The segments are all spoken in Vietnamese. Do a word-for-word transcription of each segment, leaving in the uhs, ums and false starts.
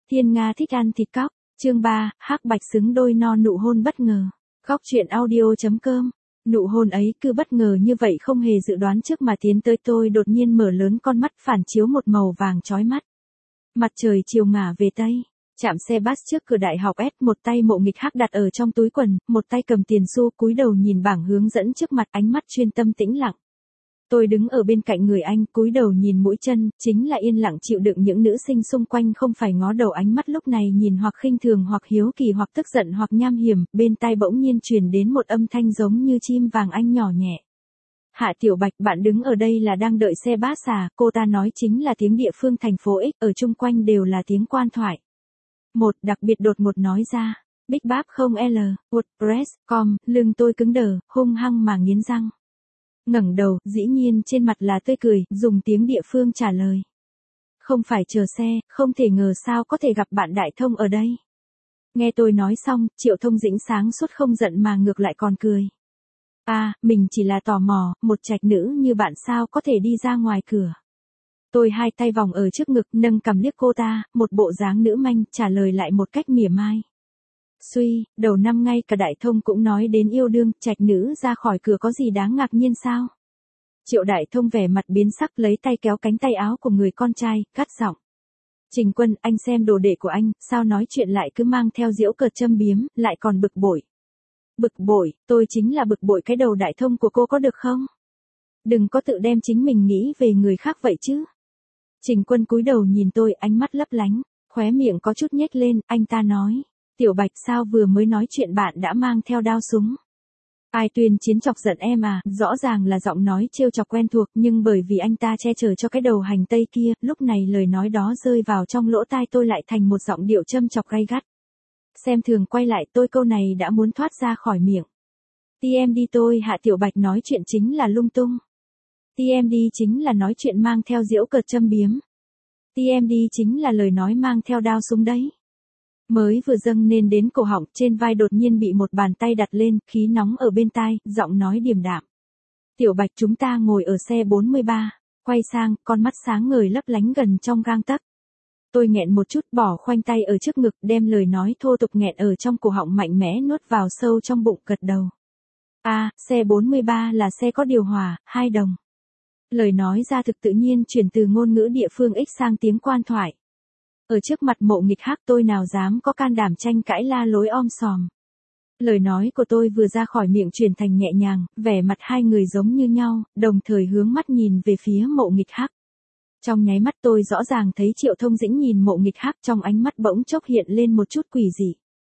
Thiên Nga thích ăn thịt cóc, chương ba, hắc bạch xứng đôi no nụ hôn bất ngờ. Góc truyện audio.com. Nụ hôn ấy cứ bất ngờ như vậy không hề dự đoán trước mà tiến tới tôi đột nhiên mở lớn con mắt phản chiếu một màu vàng chói mắt. Mặt trời chiều ngả về Tây. Chạm xe bus trước cửa đại học S, một tay Mộ Nghịch Hắc đặt ở trong túi quần, một tay cầm tiền xu cúi đầu nhìn bảng hướng dẫn trước mặt, ánh mắt chuyên tâm tĩnh lặng. Tôi đứng ở bên cạnh người anh, cúi đầu nhìn mũi chân, chính là yên lặng chịu đựng những nữ sinh xung quanh không phải ngó đầu, ánh mắt lúc này nhìn hoặc khinh thường hoặc hiếu kỳ hoặc tức giận hoặc nham hiểm, bên tai bỗng nhiên truyền đến một âm thanh giống như chim vàng anh nhỏ nhẹ. Hạ Tiểu Bạch, bạn đứng ở đây là đang đợi xe bus à? Cô ta nói chính là tiếng địa phương thành phố X, ở chung quanh đều là tiếng quan thoại. Một đặc biệt đột ngột nói ra, Big Bab không L, WordPress chấm com, lưng tôi cứng đờ, hung hăng mà nghiến răng. Ngẩng đầu, dĩ nhiên trên mặt là tươi cười, dùng tiếng địa phương trả lời. Không phải chờ xe, không thể ngờ sao có thể gặp bạn Đại Thông ở đây. Nghe tôi nói xong, Triệu Thông Dĩnh sáng suốt không giận mà ngược lại còn cười. À, mình chỉ là tò mò, một trạch nữ như bạn sao có thể đi ra ngoài cửa. Tôi hai tay vòng ở trước ngực, nâng cằm liếc cô ta, một bộ dáng nữ manh, trả lời lại một cách mỉa mai. Suy, đầu năm ngay cả Đại Thông cũng nói đến yêu đương, trạch nữ ra khỏi cửa có gì đáng ngạc nhiên sao? Triệu Đại Thông vẻ mặt biến sắc, lấy tay kéo cánh tay áo của người con trai, cắt giọng. Trình Quân, anh xem đồ đệ của anh, sao nói chuyện lại cứ mang theo giễu cợt châm biếm, lại còn bực bội. Bực bội, tôi chính là bực bội cái đầu Đại Thông của cô có được không? Đừng có tự đem chính mình nghĩ về người khác vậy chứ. Trình Quân cúi đầu nhìn tôi, ánh mắt lấp lánh, khóe miệng có chút nhếch lên, anh ta nói. Tiểu Bạch, sao vừa mới nói chuyện bạn đã mang theo đao súng? Ai tuyên chiến chọc giận em à? Rõ ràng là giọng nói trêu chọc quen thuộc, nhưng bởi vì anh ta che chở cho cái đầu hành tây kia, lúc này lời nói đó rơi vào trong lỗ tai tôi lại thành một giọng điệu châm chọc gay gắt. Xem thường quay lại tôi, câu này đã muốn thoát ra khỏi miệng. tê em đê tôi Hạ Tiểu Bạch nói chuyện chính là lung tung. tê em đê chính là nói chuyện mang theo giễu cợt châm biếm. tê em đê chính là lời nói mang theo đao súng đấy. Mới vừa dâng lên đến cổ họng, trên vai đột nhiên bị một bàn tay đặt lên, khí nóng ở bên tai, giọng nói điềm đạm. Tiểu Bạch, chúng ta ngồi ở xe bốn mươi ba, quay sang, con mắt sáng ngời lấp lánh gần trong gang tấc. Tôi nghẹn một chút, bỏ khoanh tay ở trước ngực, đem lời nói thô tục nghẹn ở trong cổ họng mạnh mẽ nuốt vào sâu trong bụng, gật đầu. À, xe bốn mươi ba là xe có điều hòa, hai đồng. Lời nói ra thực tự nhiên chuyển từ ngôn ngữ địa phương X sang tiếng quan thoại. Ở trước mặt Mộ Nghịch Hắc tôi nào dám có can đảm tranh cãi la lối om sòm. Lời nói của tôi vừa ra khỏi miệng chuyển thành nhẹ nhàng, vẻ mặt hai người giống như nhau, đồng thời hướng mắt nhìn về phía Mộ Nghịch Hắc. Trong nháy mắt tôi rõ ràng thấy Triệu Thông Dĩnh nhìn Mộ Nghịch Hắc, trong ánh mắt bỗng chốc hiện lên một chút quỷ dị.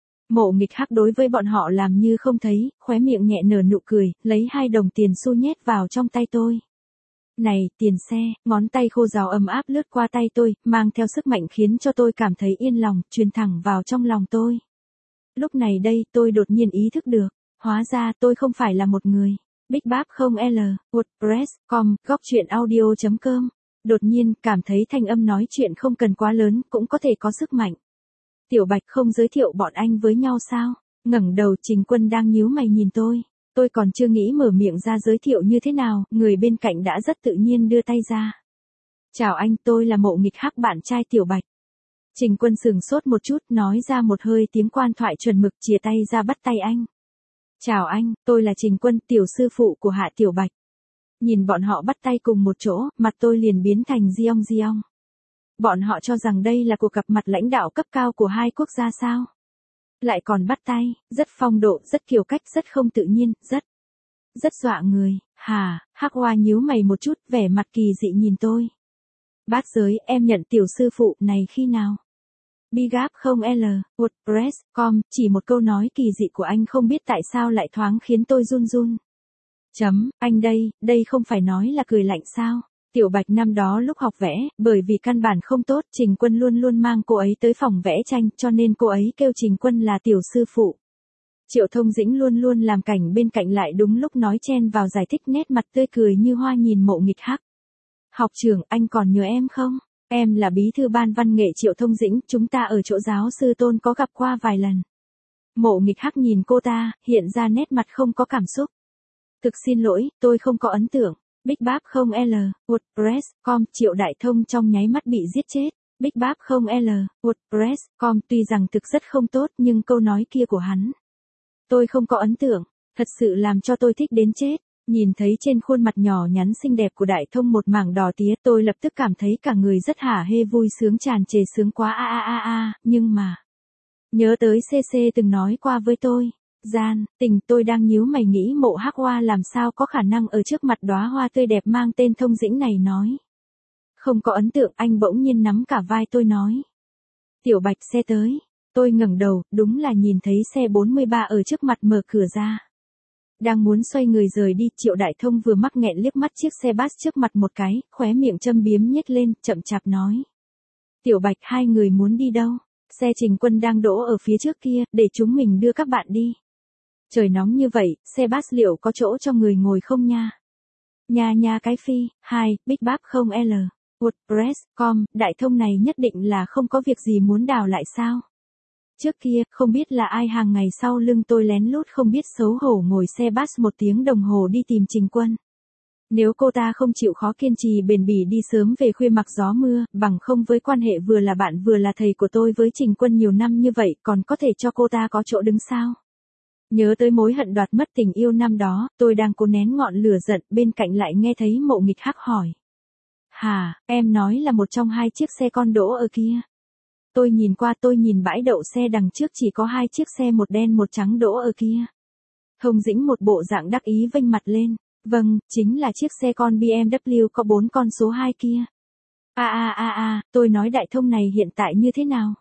Mộ Nghịch Hắc đối với bọn họ làm như không thấy, khóe miệng nhẹ nở nụ cười, lấy hai đồng tiền xu nhét vào trong tay tôi. Này, tiền xe, ngón tay khô ráo ấm áp lướt qua tay tôi, mang theo sức mạnh khiến cho tôi cảm thấy yên lòng, truyền thẳng vào trong lòng tôi. Lúc này đây, tôi đột nhiên ý thức được, hóa ra tôi không phải là một người. Big Bab không L, WordPress chấm com, góc truyện audio.com. Đột nhiên, cảm thấy thanh âm nói chuyện không cần quá lớn, cũng có thể có sức mạnh. Tiểu Bạch, không giới thiệu bọn anh với nhau sao? Ngẩng đầu, Trình Quân đang nhíu mày nhìn tôi. Tôi còn chưa nghĩ mở miệng ra giới thiệu như thế nào, người bên cạnh đã rất tự nhiên đưa tay ra. Chào anh, tôi là Mộ Nghịch Hắc, bạn trai Tiểu Bạch. Trình Quân sừng sốt một chút, nói ra một hơi tiếng quan thoại chuẩn mực, chìa tay ra bắt tay anh. Chào anh, tôi là Trình Quân, tiểu sư phụ của Hạ Tiểu Bạch. Nhìn bọn họ bắt tay cùng một chỗ, mặt tôi liền biến thành giong giong. Bọn họ cho rằng đây là cuộc gặp mặt lãnh đạo cấp cao của hai quốc gia sao? Lại còn bắt tay, rất phong độ, rất kiêu cách, rất không tự nhiên, rất, rất dọa người. Hà, Hắc Hoa nhíu mày một chút, vẻ mặt kỳ dị nhìn tôi. Bát giới, em nhận tiểu sư phụ này khi nào? Big Bab không L, WordPress chấm com, chỉ một câu nói kỳ dị của anh không biết tại sao lại thoáng khiến tôi run run. Chấm, anh đây, đây không phải nói là cười lạnh sao? Tiểu Bạch năm đó lúc học vẽ, bởi vì căn bản không tốt, Trình Quân luôn luôn mang cô ấy tới phòng vẽ tranh, cho nên cô ấy kêu Trình Quân là tiểu sư phụ. Triệu Thông Dĩnh luôn luôn làm cảnh bên cạnh lại đúng lúc nói chen vào giải thích, nét mặt tươi cười như hoa nhìn Mộ Nghịch Hắc. Học trưởng, anh còn nhớ em không? Em là bí thư ban văn nghệ Triệu Thông Dĩnh, chúng ta ở chỗ giáo sư Tôn có gặp qua vài lần. Mộ Nghịch Hắc nhìn cô ta, hiện ra nét mặt không có cảm xúc. Thực xin lỗi, tôi không có ấn tượng. Big Bab không L, WordPress chấm com, Triệu Đại Thông trong nháy mắt bị giết chết. Big Bap không L, WordPress chấm com tuy rằng thực rất không tốt nhưng câu nói kia của hắn. Tôi không có ấn tượng, thật sự làm cho tôi thích đến chết. Nhìn thấy trên khuôn mặt nhỏ nhắn xinh đẹp của Đại Thông một mảng đỏ tía tôi lập tức cảm thấy cả người rất hả hê vui sướng tràn trề sướng quá a a a a, nhưng mà. Nhớ tới xê xê từng nói qua với tôi. Gian, tình tôi đang nhíu mày nghĩ Mộ Hắc Hoa làm sao có khả năng ở trước mặt đóa hoa tươi đẹp mang tên Thông Dĩnh này nói. Không có ấn tượng anh bỗng nhiên nắm cả vai tôi nói. Tiểu Bạch xe tới. Tôi ngẩng đầu, đúng là nhìn thấy xe bốn mươi ba ở trước mặt mở cửa ra. Đang muốn xoay người rời đi, Triệu Đại Thông vừa mắc nghẹn liếc mắt chiếc xe bus trước mặt một cái, khóe miệng châm biếm nhếch lên, chậm chạp nói. Tiểu Bạch hai người muốn đi đâu? Xe Trình Quân đang đỗ ở phía trước kia, để chúng mình đưa các bạn đi. Trời nóng như vậy, xe bus liệu có chỗ cho người ngồi không nha? Nha nha cái phi, hai, Big Bap không L, WordPress chấm com, Đại Thông này nhất định là không có việc gì muốn đào lại sao? Trước kia, không biết là ai hàng ngày sau lưng tôi lén lút không biết xấu hổ ngồi xe bus một tiếng đồng hồ đi tìm Trình Quân. Nếu cô ta không chịu khó kiên trì bền bỉ đi sớm về khuya mặc gió mưa, bằng không với quan hệ vừa là bạn vừa là thầy của tôi với Trình Quân nhiều năm như vậy còn có thể cho cô ta có chỗ đứng sao? Nhớ tới mối hận đoạt mất tình yêu năm đó, tôi đang cố nén ngọn lửa giận, bên cạnh lại nghe thấy Mộ Nghịch Hắc hỏi. Hà, em nói là một trong hai chiếc xe con đỗ ở kia. Tôi nhìn qua tôi nhìn bãi đậu xe đằng trước chỉ có hai chiếc xe một đen một trắng đỗ ở kia. Thông Dĩnh một bộ dạng đắc ý vênh mặt lên. Vâng, chính là chiếc xe con bê em vê có bốn con số hai kia. A a a a, tôi nói Đại Thông này hiện tại như thế nào?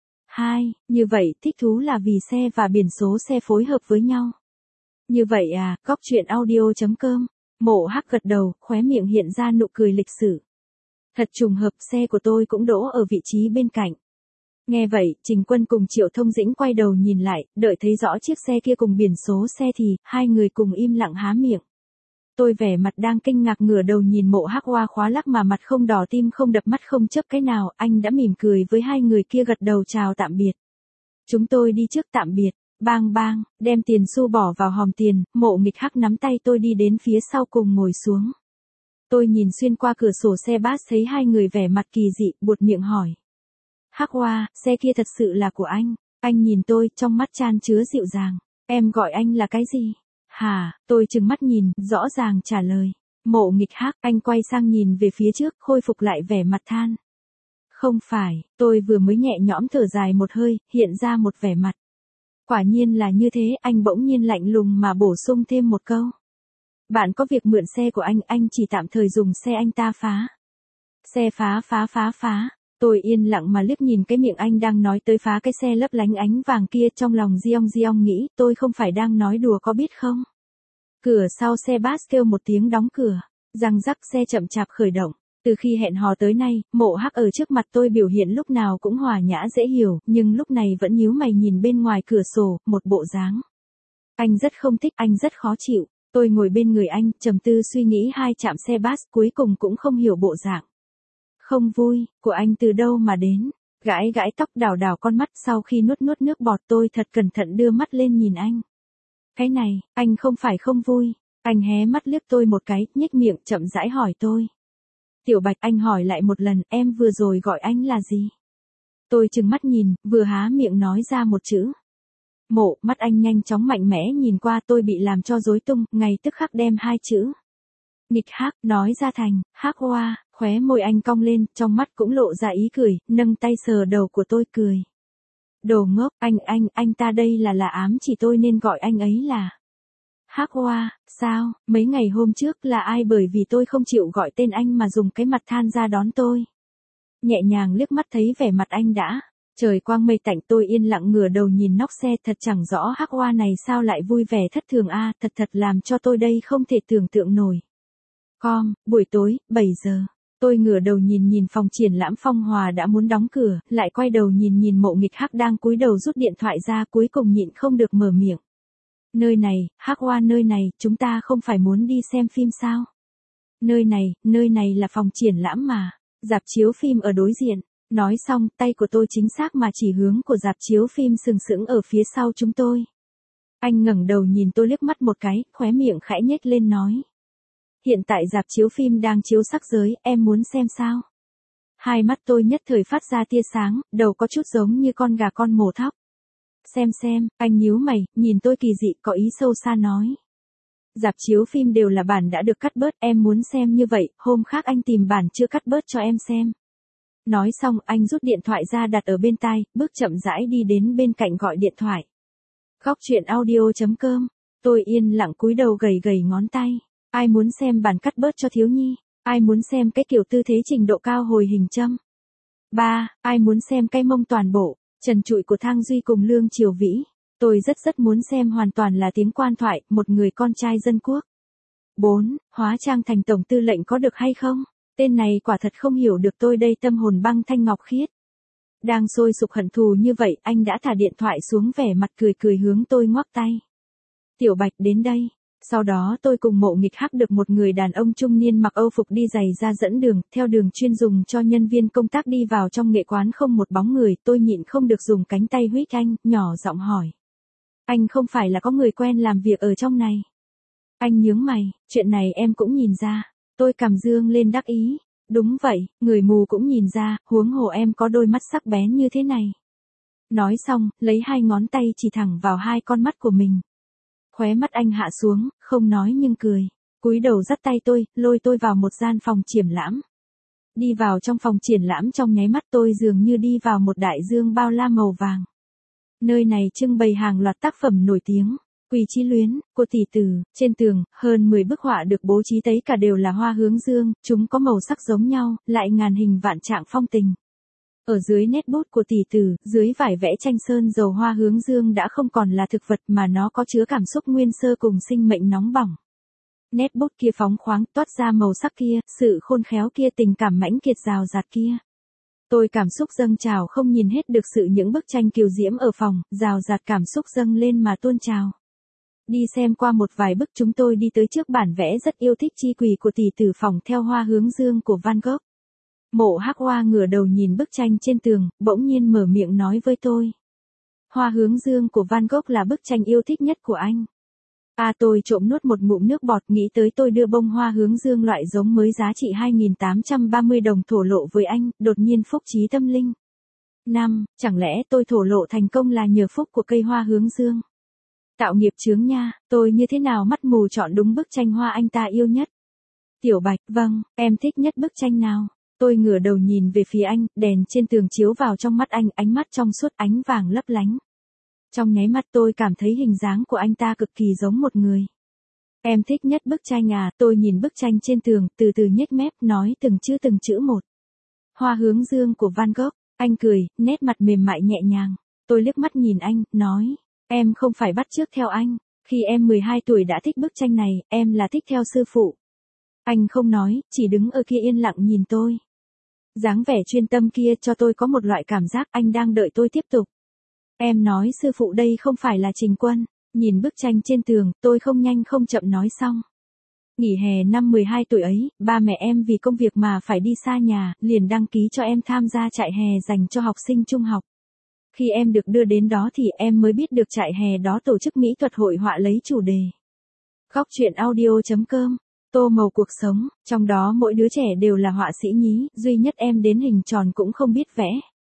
Hai, như vậy thích thú là vì xe và biển số xe phối hợp với nhau. Như vậy à, góc chuyện audio chấm com. Mộ Hắc gật đầu, khóe miệng hiện ra nụ cười lịch sử. Thật trùng hợp xe của tôi cũng đỗ ở vị trí bên cạnh. Nghe vậy, Trình Quân cùng Triệu Thông Dĩnh quay đầu nhìn lại, đợi thấy rõ chiếc xe kia cùng biển số xe thì, hai người cùng im lặng há miệng. Tôi vẻ mặt đang kinh ngạc ngửa đầu nhìn Mộ Hắc Hoa khóa lắc mà mặt không đỏ tim không đập mắt không chớp cái nào, anh đã mỉm cười với hai người kia gật đầu chào tạm biệt. Chúng tôi đi trước tạm biệt, bang bang, đem tiền xu bỏ vào hòm tiền, Mộ Nghịch Hắc nắm tay tôi đi đến phía sau cùng ngồi xuống. Tôi nhìn xuyên qua cửa sổ xe bus thấy hai người vẻ mặt kỳ dị, buột miệng hỏi. Hắc Hoa, xe kia thật sự là của anh. Anh nhìn tôi, trong mắt chan chứa dịu dàng. Em gọi anh là cái gì? Hả, tôi trừng mắt nhìn, rõ ràng trả lời. Mộ Nghịch Hắc, anh quay sang nhìn về phía trước, khôi phục lại vẻ mặt than. Không phải, tôi vừa mới nhẹ nhõm thở dài một hơi, hiện ra một vẻ mặt. Quả nhiên là như thế, anh bỗng nhiên lạnh lùng mà bổ sung thêm một câu. Bạn có việc mượn xe của anh, anh chỉ tạm thời dùng xe anh ta phá. Xe phá phá phá phá. Tôi yên lặng mà liếc nhìn cái miệng anh đang nói tới phá cái xe lấp lánh ánh vàng kia, trong lòng giong giong nghĩ tôi không phải đang nói đùa có biết không. Cửa sau xe bus kêu một tiếng đóng cửa, răng rắc xe chậm chạp khởi động. Từ khi hẹn hò tới nay, Mộ Hắc ở trước mặt tôi biểu hiện lúc nào cũng hòa nhã dễ hiểu, nhưng lúc này vẫn nhíu mày nhìn bên ngoài cửa sổ, một bộ dáng. Anh rất không thích, anh rất khó chịu. Tôi ngồi bên người anh, trầm tư suy nghĩ hai chạm xe bus cuối cùng cũng không hiểu bộ dạng. Không vui, của anh từ đâu mà đến? Gãi gãi tóc đảo đảo con mắt sau khi nuốt nuốt nước bọt tôi thật cẩn thận đưa mắt lên nhìn anh. Cái này, anh không phải không vui. Anh hé mắt liếc tôi một cái, nhếch miệng chậm rãi hỏi tôi. Tiểu Bạch, anh hỏi lại một lần, em vừa rồi gọi anh là gì? Tôi trừng mắt nhìn, vừa há miệng nói ra một chữ. Mộ, mắt anh nhanh chóng mạnh mẽ nhìn qua tôi bị làm cho rối tung, ngay tức khắc đem hai chữ. Nghịch Hắc, nói ra thành, Hắc Hoa, khóe môi anh cong lên, trong mắt cũng lộ ra ý cười, nâng tay sờ đầu của tôi cười. Đồ ngốc, anh, anh, anh ta đây là là ám chỉ tôi nên gọi anh ấy là. Hắc Hoa, sao, mấy ngày hôm trước là ai bởi vì tôi không chịu gọi tên anh mà dùng cái mặt than ra đón tôi. Nhẹ nhàng liếc mắt thấy vẻ mặt anh đã. Trời quang mây tạnh tôi yên lặng ngửa đầu nhìn nóc xe thật chẳng rõ Hắc Hoa này sao lại vui vẻ thất thường a thật thật làm cho tôi đây không thể tưởng tượng nổi. Com, buổi tối, bảy giờ. Tôi ngửa đầu nhìn nhìn phòng triển lãm Phong Hòa đã muốn đóng cửa, lại quay đầu nhìn nhìn Mộ Nghịch Hắc đang cúi đầu rút điện thoại ra cuối cùng nhịn không được mở miệng. Nơi này, Hắc Hoa nơi này, chúng ta không phải muốn đi xem phim sao? Nơi này, nơi này là phòng triển lãm mà, rạp chiếu phim ở đối diện. Nói xong, tay của tôi chính xác mà chỉ hướng của rạp chiếu phim sừng sững ở phía sau chúng tôi. Anh ngẩng đầu nhìn tôi liếc mắt một cái, khóe miệng khẽ nhếch lên nói. Hiện tại rạp chiếu phim đang chiếu sắc giới, em muốn xem sao? Hai mắt tôi nhất thời phát ra tia sáng, đầu có chút giống như con gà con mổ thóc. Xem xem, anh nhíu mày, nhìn tôi kỳ dị có ý sâu xa nói. Rạp chiếu phim đều là bản đã được cắt bớt, em muốn xem như vậy, hôm khác anh tìm bản chưa cắt bớt cho em xem. Nói xong anh rút điện thoại ra đặt ở bên tai, bước chậm rãi đi đến bên cạnh gọi điện thoại. Góc truyện audio.com, tôi yên lặng cúi đầu gầy gầy ngón tay. Ai muốn xem bản cắt bớt cho thiếu nhi? Ai muốn xem cái kiểu tư thế trình độ cao hồi hình châm? Ba, ai muốn xem cái mông toàn bộ, trần trụi của Thang Duy cùng Lương Triều Vĩ? Tôi rất rất muốn xem hoàn toàn là tiếng quan thoại, một người con trai dân quốc. Bốn, hóa trang thành tổng tư lệnh có được hay không? Tên này quả thật không hiểu được tôi đây tâm hồn băng thanh ngọc khiết. Đang sôi sục hận thù như vậy, anh đã thả điện thoại xuống vẻ mặt cười cười hướng tôi ngoắc tay. Tiểu Bạch đến đây. Sau đó tôi cùng Mộ Nghịch Hắc được một người đàn ông trung niên mặc âu phục đi giày ra dẫn đường, theo đường chuyên dùng cho nhân viên công tác đi vào trong nghệ quán không một bóng người, tôi nhịn không được dùng cánh tay huých anh, nhỏ giọng hỏi. Anh không phải là có người quen làm việc ở trong này? Anh nhướng mày, chuyện này em cũng nhìn ra. Tôi cằm dương lên đắc ý. Đúng vậy, người mù cũng nhìn ra, huống hồ em có đôi mắt sắc bén như thế này. Nói xong, lấy hai ngón tay chỉ thẳng vào hai con mắt của mình. Khóe mắt anh hạ xuống, không nói nhưng cười. Cúi đầu dắt tay tôi, lôi tôi vào một gian phòng triển lãm. Đi vào trong phòng triển lãm trong nháy mắt tôi dường như đi vào một đại dương bao la màu vàng. Nơi này trưng bày hàng loạt tác phẩm nổi tiếng. Quỳ Chí Luyến, Cô Tỷ Tử, trên tường, hơn mười bức họa được bố trí tất cả đều là hoa hướng dương, chúng có màu sắc giống nhau, lại ngàn hình vạn trạng phong tình. Ở dưới nét bút của Tỷ Tử, dưới vải vẽ tranh sơn dầu hoa hướng dương đã không còn là thực vật mà nó có chứa cảm xúc nguyên sơ cùng sinh mệnh nóng bỏng. Nét bút kia phóng khoáng toát ra màu sắc kia, sự khôn khéo kia, tình cảm mãnh kiệt rào rạt kia. Tôi cảm xúc dâng trào không nhìn hết được sự những bức tranh kiều diễm ở phòng, rào rạt cảm xúc dâng lên mà tuôn trào. Đi xem qua một vài bức chúng tôi đi tới trước bản vẽ rất yêu thích chi quỳ của Tỷ Tử phòng theo hoa hướng dương của Van Gogh. Mộ Hắc Hoa ngửa đầu nhìn bức tranh trên tường, bỗng nhiên mở miệng nói với tôi. Hoa hướng dương của Van Gogh là bức tranh yêu thích nhất của anh. À tôi trộm nuốt một ngụm nước bọt nghĩ tới tôi đưa bông hoa hướng dương loại giống mới giá trị hai nghìn tám trăm ba mươi đồng thổ lộ với anh, đột nhiên phúc trí tâm linh. Năm, chẳng lẽ tôi thổ lộ thành công là nhờ phúc của cây hoa hướng dương? Tạo nghiệp chướng nha, tôi như thế nào mắt mù chọn đúng bức tranh hoa anh ta yêu nhất? Tiểu Bạch, vâng, em thích nhất bức tranh nào? Tôi ngửa đầu nhìn về phía anh, đèn trên tường chiếu vào trong mắt anh, ánh mắt trong suốt ánh vàng lấp lánh. Trong nháy mắt tôi cảm thấy hình dáng của anh ta cực kỳ giống một người. Em thích nhất bức tranh à? Tôi nhìn bức tranh trên tường, từ từ nhếch mép, nói từng chữ từng chữ một. Hoa hướng dương của Van Gogh. Anh cười, nét mặt mềm mại nhẹ nhàng. Tôi liếc mắt nhìn anh, nói. Em không phải bắt chước theo anh. Khi em mười hai tuổi đã thích bức tranh này, em là thích theo sư phụ. Anh không nói, chỉ đứng ở kia yên lặng nhìn tôi. Dáng vẻ chuyên tâm kia cho tôi có một loại cảm giác anh đang đợi tôi tiếp tục. Em nói sư phụ đây không phải là Trình Quân. Nhìn bức tranh trên tường, tôi không nhanh không chậm nói xong. Nghỉ hè năm mười hai tuổi ấy, ba mẹ em vì công việc mà phải đi xa nhà, liền đăng ký cho em tham gia trại hè dành cho học sinh trung học. Khi em được đưa đến đó thì em mới biết được trại hè đó tổ chức mỹ thuật hội họa lấy chủ đề. Góc truyện audio.com, tô màu cuộc sống, trong đó mỗi đứa trẻ đều là họa sĩ nhí, duy nhất em đến hình tròn cũng không biết vẽ.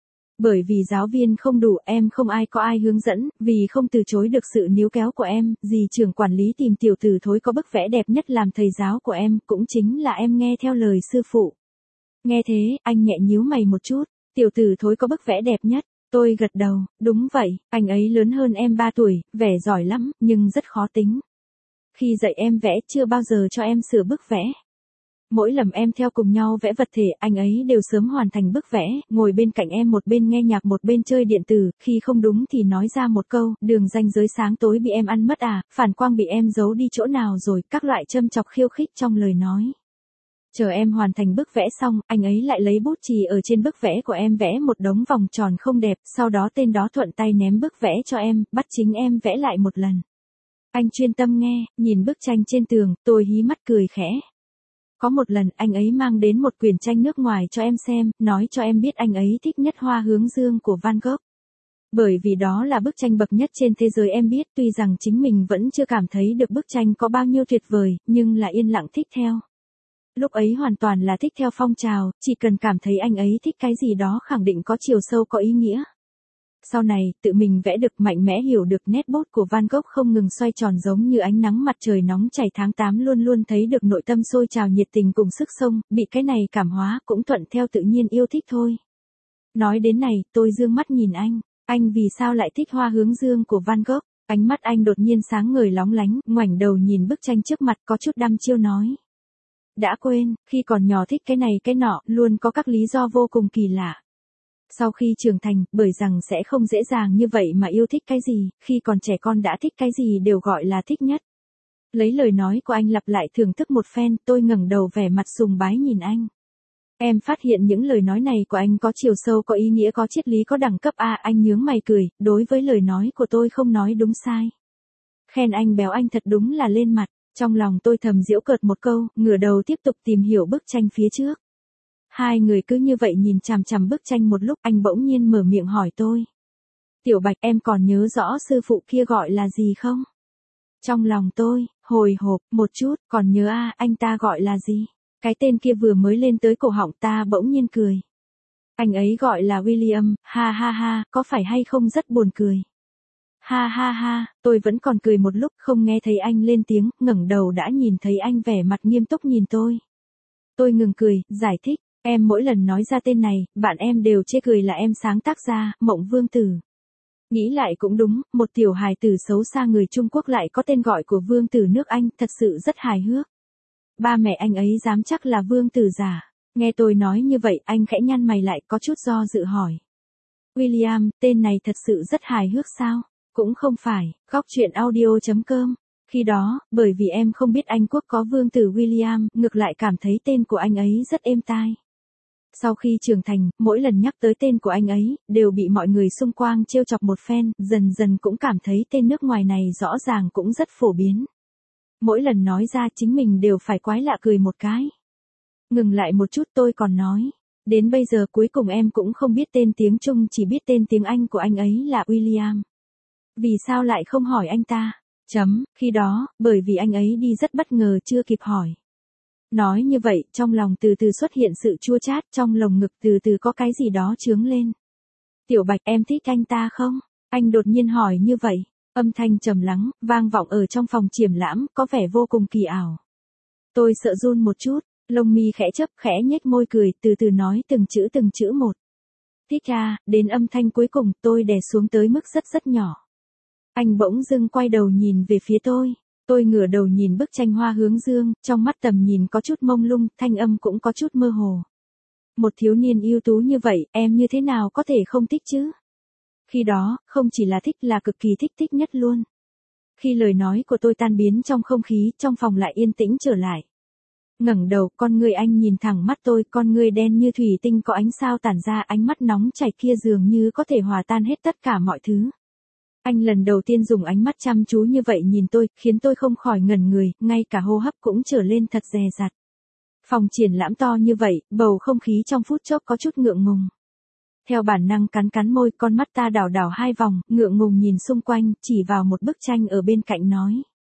Bởi vì giáo viên không đủ, em không ai có ai hướng dẫn, vì không từ chối được sự níu kéo của em, dì trưởng quản lý tìm tiểu tử thối có bức vẽ đẹp nhất làm thầy giáo của em, cũng chính là em nghe theo lời sư phụ. Nghe thế, anh nhẹ nhíu mày một chút, tiểu tử thối có bức vẽ đẹp nhất. Tôi gật đầu, đúng vậy, anh ấy lớn hơn em ba tuổi, vẻ giỏi lắm, nhưng rất khó tính. Khi dạy em vẽ chưa bao giờ cho em sửa bức vẽ. Mỗi lần em theo cùng nhau vẽ vật thể, anh ấy đều sớm hoàn thành bức vẽ, ngồi bên cạnh em một bên nghe nhạc một bên chơi điện tử, khi không đúng thì nói ra một câu, đường ranh giới sáng tối bị em ăn mất à, phản quang bị em giấu đi chỗ nào rồi, các loại châm chọc khiêu khích trong lời nói. Chờ em hoàn thành bức vẽ xong, anh ấy lại lấy bút chì ở trên bức vẽ của em vẽ một đống vòng tròn không đẹp, sau đó tên đó thuận tay ném bức vẽ cho em, bắt chính em vẽ lại một lần. Anh chuyên tâm nghe, nhìn bức tranh trên tường, tôi hí mắt cười khẽ. Có một lần anh ấy mang đến một quyển tranh nước ngoài cho em xem, nói cho em biết anh ấy thích nhất hoa hướng dương của Van Gogh. Bởi vì đó là bức tranh bậc nhất trên thế giới em biết, tuy rằng chính mình vẫn chưa cảm thấy được bức tranh có bao nhiêu tuyệt vời, nhưng là yên lặng thích theo. Lúc ấy hoàn toàn là thích theo phong trào, chỉ cần cảm thấy anh ấy thích cái gì đó khẳng định có chiều sâu có ý nghĩa. Sau này, tự mình vẽ được mạnh mẽ hiểu được nét bút của Van Gogh không ngừng xoay tròn giống như ánh nắng mặt trời nóng chảy tháng tám luôn luôn thấy được nội tâm sôi trào nhiệt tình cùng sức sống, bị cái này cảm hóa cũng thuận theo tự nhiên yêu thích thôi. Nói đến này, tôi dương mắt nhìn anh, anh vì sao lại thích hoa hướng dương của Van Gogh? Ánh mắt anh đột nhiên sáng ngời lóng lánh, ngoảnh đầu nhìn bức tranh trước mặt có chút đăm chiêu nói. Đã quên, khi còn nhỏ thích cái này cái nọ, luôn có các lý do vô cùng kỳ lạ. Sau khi trưởng thành, bởi rằng sẽ không dễ dàng như vậy mà yêu thích cái gì, khi còn trẻ con đã thích cái gì đều gọi là thích nhất. Lấy lời nói của anh lặp lại thưởng thức một phen, tôi ngẩng đầu vẻ mặt sùng bái nhìn anh. Em phát hiện những lời nói này của anh có chiều sâu có ý nghĩa có triết lý có đẳng cấp à, anh nhướng mày cười, đối với lời nói của tôi không nói đúng sai. Khen anh béo anh thật đúng là lên mặt, trong lòng tôi thầm giễu cợt một câu, ngửa đầu tiếp tục tìm hiểu bức tranh phía trước. Hai người cứ như vậy nhìn chằm chằm bức tranh một lúc, anh bỗng nhiên mở miệng hỏi tôi. Tiểu Bạch, em còn nhớ rõ sư phụ kia gọi là gì không? Trong lòng tôi, hồi hộp, một chút, còn nhớ à, anh ta gọi là gì? Cái tên kia vừa mới lên tới cổ họng ta bỗng nhiên cười. Anh ấy gọi là William, ha ha ha, có phải hay không rất buồn cười. Ha ha ha, tôi vẫn còn cười một lúc không nghe thấy anh lên tiếng, ngẩng đầu đã nhìn thấy anh vẻ mặt nghiêm túc nhìn tôi. Tôi ngừng cười, giải thích, em mỗi lần nói ra tên này, bạn em đều chê cười là em sáng tác ra, Mộng Vương Tử. Nghĩ lại cũng đúng, một tiểu hài tử xấu xa người Trung Quốc lại có tên gọi của Vương Tử nước Anh, thật sự rất hài hước. Ba mẹ anh ấy dám chắc là Vương Tử giả. Nghe tôi nói như vậy, anh khẽ nhăn mày lại có chút do dự hỏi. William, tên này thật sự rất hài hước sao? Cũng không phải, góc chuyện audio chấm com. Khi đó, bởi vì em không biết Anh Quốc có Vương Tử William, ngược lại cảm thấy tên của anh ấy rất êm tai. Sau khi trưởng thành, mỗi lần nhắc tới tên của anh ấy, đều bị mọi người xung quanh trêu chọc một phen, dần dần cũng cảm thấy tên nước ngoài này rõ ràng cũng rất phổ biến. Mỗi lần nói ra chính mình đều phải quái lạ cười một cái. Ngừng lại một chút tôi còn nói. Đến bây giờ cuối cùng em cũng không biết tên tiếng Trung, chỉ biết tên tiếng Anh của anh ấy là William. Vì sao lại không hỏi anh ta? Chấm, khi đó, bởi vì anh ấy đi rất bất ngờ chưa kịp hỏi. Nói như vậy, trong lòng từ từ xuất hiện sự chua chát, trong lồng ngực từ từ có cái gì đó chướng lên. Tiểu Bạch, em thích anh ta không? Anh đột nhiên hỏi như vậy. Âm thanh trầm lắng, vang vọng ở trong phòng triển lãm, có vẻ vô cùng kỳ ảo. Tôi sợ run một chút, lông mi khẽ chớp khẽ nhếch môi cười, từ từ nói từng chữ từng chữ một. Thích à, đến âm thanh cuối cùng tôi đè xuống tới mức rất rất nhỏ. Anh bỗng dưng quay đầu nhìn về phía tôi. Tôi ngửa đầu nhìn bức tranh hoa hướng dương, trong mắt tầm nhìn có chút mông lung, thanh âm cũng có chút mơ hồ. Một thiếu niên ưu tú như vậy, em như thế nào có thể không thích chứ? Khi đó, không chỉ là thích là cực kỳ thích thích nhất luôn. Khi lời nói của tôi tan biến trong không khí, trong phòng lại yên tĩnh trở lại. Ngẩng đầu, con người anh nhìn thẳng mắt tôi, con người đen như thủy tinh có ánh sao tản ra, ánh mắt nóng chảy kia dường như có thể hòa tan hết tất cả mọi thứ. Anh lần đầu tiên dùng ánh mắt chăm chú như vậy nhìn tôi, khiến tôi không khỏi ngẩn người, ngay cả hô hấp cũng trở lên thật dè dặt. Phòng triển lãm to như vậy, bầu không khí trong phút chốc có chút ngượng ngùng. Theo bản năng cắn cắn môi, con mắt ta đảo đảo hai vòng, ngượng ngùng nhìn xung quanh, chỉ vào một bức tranh ở bên cạnh nói.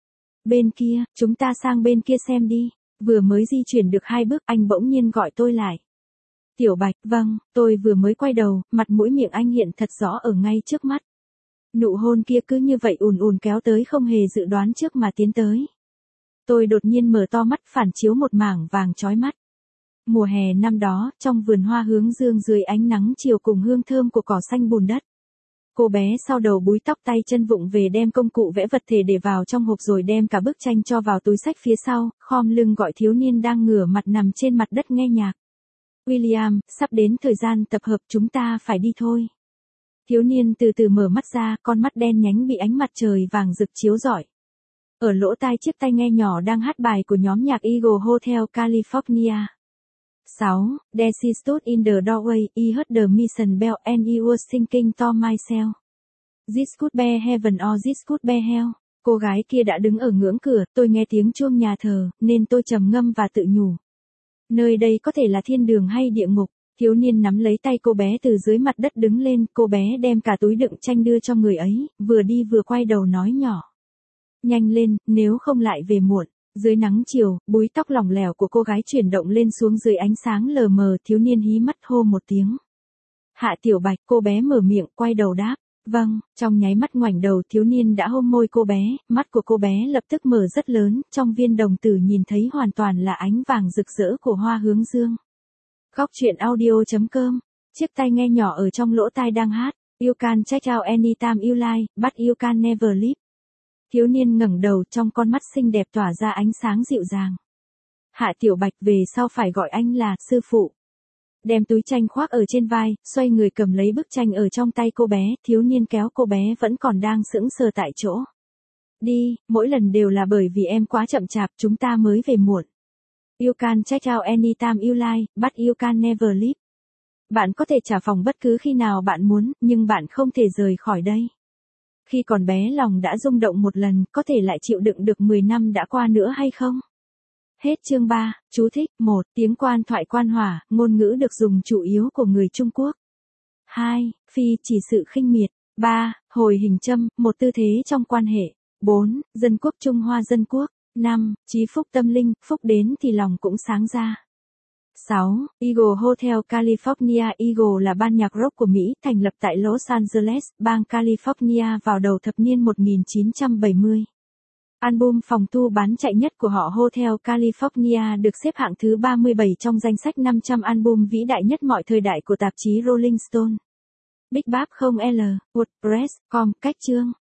Bên kia, chúng ta sang bên kia xem đi. Vừa mới di chuyển được hai bước, anh bỗng nhiên gọi tôi lại. Tiểu Bạch, vâng, tôi vừa mới quay đầu, mặt mũi miệng anh hiện thật rõ ở ngay trước mắt. Nụ hôn kia cứ như vậy ùn ùn kéo tới không hề dự đoán trước mà tiến tới. Tôi đột nhiên mở to mắt phản chiếu một mảng vàng chói mắt. Mùa hè năm đó, trong vườn hoa hướng dương dưới ánh nắng chiều cùng hương thơm của cỏ xanh bùn đất. Cô bé sau đầu búi tóc tay chân vụng về đem công cụ vẽ vật thể để vào trong hộp rồi đem cả bức tranh cho vào túi xách phía sau, khom lưng gọi thiếu niên đang ngửa mặt nằm trên mặt đất nghe nhạc. William, sắp đến thời gian tập hợp chúng ta phải đi thôi. Thiếu niên từ từ mở mắt ra, con mắt đen nhánh bị ánh mặt trời vàng rực chiếu rọi. Ở lỗ tai chiếc tai nghe nhỏ đang hát bài của nhóm nhạc Eagle Hotel California. sáu. Daisy stood in the doorway, he heard the mission bell and he was thinking to myself. This could be heaven or this could be hell. Cô gái kia đã đứng ở ngưỡng cửa, tôi nghe tiếng chuông nhà thờ, nên tôi trầm ngâm và tự nhủ. Nơi đây có thể là thiên đường hay địa ngục. Thiếu niên nắm lấy tay cô bé từ dưới mặt đất đứng lên, cô bé đem cả túi đựng tranh đưa cho người ấy, vừa đi vừa quay đầu nói nhỏ. Nhanh lên, nếu không lại về muộn. Dưới nắng chiều, búi tóc lỏng lẻo của cô gái chuyển động lên xuống dưới ánh sáng lờ mờ, thiếu niên hí mắt hô một tiếng. Hạ Tiểu Bạch, cô bé mở miệng, quay đầu đáp. Vâng, trong nháy mắt ngoảnh đầu thiếu niên đã hôn môi cô bé, mắt của cô bé lập tức mở rất lớn, trong viên đồng tử nhìn thấy hoàn toàn là ánh vàng rực rỡ của hoa hướng dương. Góc truyện audio.com, chiếc tai nghe nhỏ ở trong lỗ tai đang hát, You can check out anytime you like, but you can never leave. Thiếu niên ngẩng đầu, trong con mắt xinh đẹp tỏa ra ánh sáng dịu dàng. Hạ Tiểu Bạch, về sau phải gọi anh là sư phụ. Đem túi tranh khoác ở trên vai, xoay người cầm lấy bức tranh ở trong tay cô bé, thiếu niên kéo cô bé vẫn còn đang sững sờ tại chỗ. Đi, mỗi lần đều là bởi vì em quá chậm chạp, chúng ta mới về muộn. You can check out anytime you like, but you can never leave. Bạn có thể trả phòng bất cứ khi nào bạn muốn, nhưng bạn không thể rời khỏi đây. Khi còn bé lòng đã rung động một lần, có thể lại chịu đựng được mười năm đã qua nữa hay không? Hết chương ba, chú thích, một. Tiếng quan thoại quan hỏa, ngôn ngữ được dùng chủ yếu của người Trung Quốc. hai. Phi chỉ sự khinh miệt. ba. Hồi hình châm, một tư thế trong quan hệ. bốn. Dân quốc Trung Hoa dân quốc. năm. Chí phúc tâm linh, phúc đến thì lòng cũng sáng ra. sáu. Eagle Hotel California. Eagle là ban nhạc rock của Mỹ, thành lập tại Los Angeles, bang California vào đầu thập niên một nghìn chín trăm bảy mươi. Album phòng thu bán chạy nhất của họ Hotel California được xếp hạng thứ ba mươi bảy trong danh sách năm trăm album vĩ đại nhất mọi thời đại của tạp chí Rolling Stone. Big Bap không L, WordPress, com, cách chương.